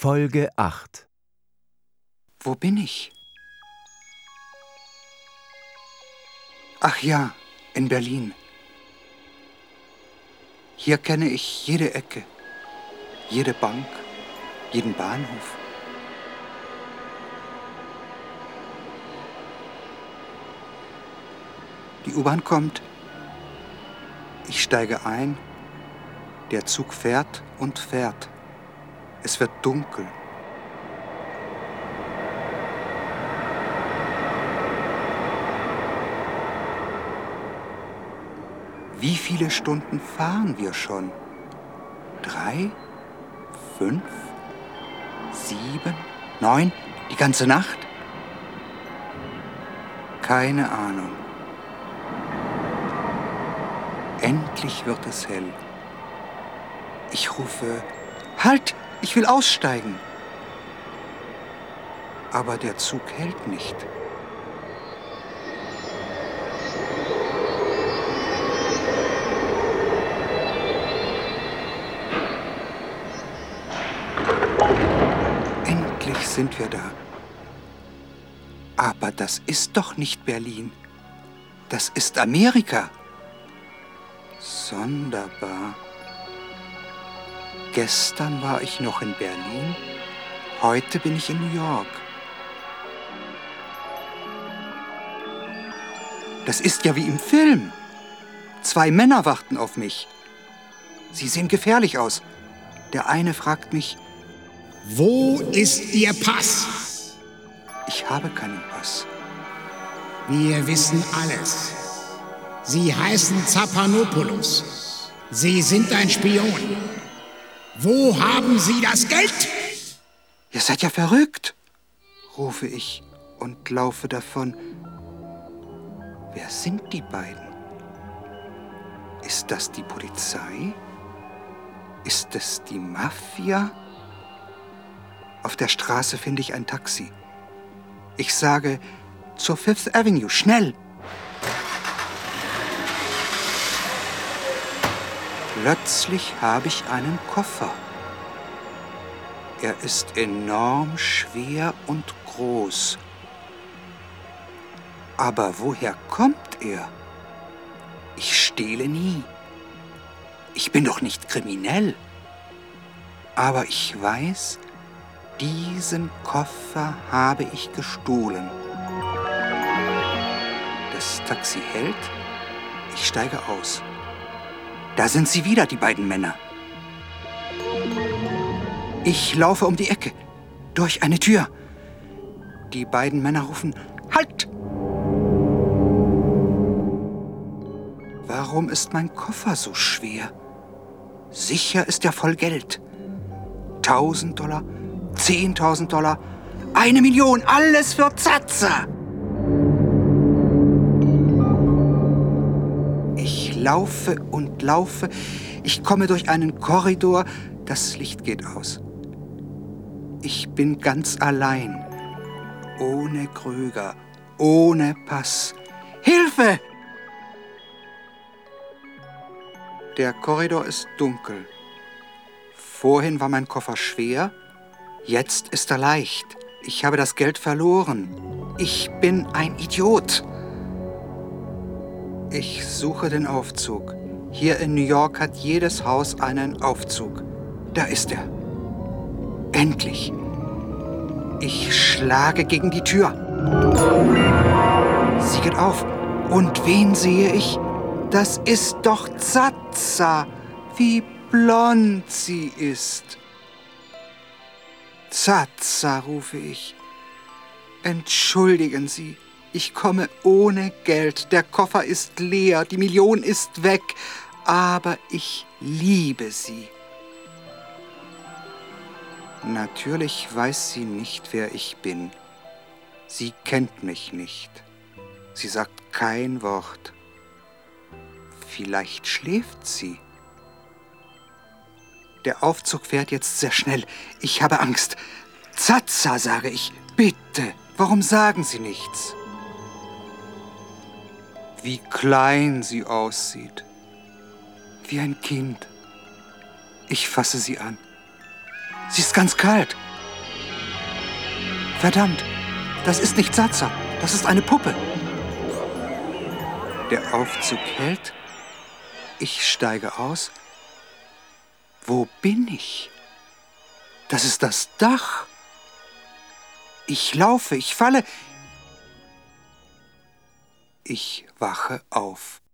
Folge 8. Wo bin ich? Ach ja, in Berlin. Hier kenne ich jede Ecke, jede Bank, jeden Bahnhof. Die U-Bahn kommt, ich steige ein, der Zug fährt und fährt. Es wird dunkel. Wie viele Stunden fahren wir schon? 3, 5, 7, 9, die ganze Nacht? Keine Ahnung. Endlich wird es hell. Ich rufe: Halt! Ich will aussteigen! Aber der Zug hält nicht. Endlich sind wir da. Aber das ist doch nicht Berlin. Das ist Amerika. Sonderbar. Gestern war ich noch in Berlin, heute bin ich in New York. Das ist ja wie im Film. 2 Männer warten auf mich. Sie sehen gefährlich aus. Der eine fragt mich: Wo ist Ihr Pass? Ich habe keinen Pass. Wir wissen alles. Sie heißen Zapanopoulos. Sie sind ein Spion. Wo haben Sie das Geld? Ihr seid ja verrückt, rufe ich und laufe davon. Wer sind die beiden? Ist das die Polizei? Ist es die Mafia? Auf der Straße finde ich ein Taxi. Ich sage: zur Fifth Avenue, schnell! Plötzlich habe ich einen Koffer. Er ist enorm schwer und groß. Aber woher kommt er? Ich stehle nie. Ich bin doch nicht kriminell. Aber ich weiß, diesen Koffer habe ich gestohlen. Das Taxi hält. Ich steige aus. Da sind sie wieder, die beiden Männer. Ich laufe um die Ecke, durch eine Tür. Die beiden Männer rufen: Halt! Warum ist mein Koffer so schwer? Sicher ist er voll Geld. $1.000, $10.000, 1 Million, alles für Zaza! Ich laufe und laufe. Ich komme durch einen Korridor. Das Licht geht aus. Ich bin ganz allein. Ohne Kröger, ohne Pass. Hilfe! Der Korridor ist dunkel. Vorhin war mein Koffer schwer, jetzt ist er leicht. Ich habe das Geld verloren. Ich bin ein Idiot. Ich suche den Aufzug. Hier in New York hat jedes Haus einen Aufzug. Da ist er. Endlich. Ich schlage gegen die Tür. Sie geht auf. Und wen sehe ich? Das ist doch Zaza. Wie blond sie ist. Zaza, rufe ich. Entschuldigen Sie. Ich komme ohne Geld, der Koffer ist leer, die Million ist weg, aber ich liebe Sie. Natürlich weiß sie nicht, wer ich bin. Sie kennt mich nicht. Sie sagt kein Wort. Vielleicht schläft sie. Der Aufzug fährt jetzt sehr schnell. Ich habe Angst. Zaza, sage ich. Bitte, warum sagen Sie nichts? Wie klein sie aussieht. Wie ein Kind. Ich fasse sie an. Sie ist ganz kalt. Verdammt, das ist nicht Zaza, das ist eine Puppe. Der Aufzug hält. Ich steige aus. Wo bin ich? Das ist das Dach. Ich laufe, ich falle. Ich wache auf.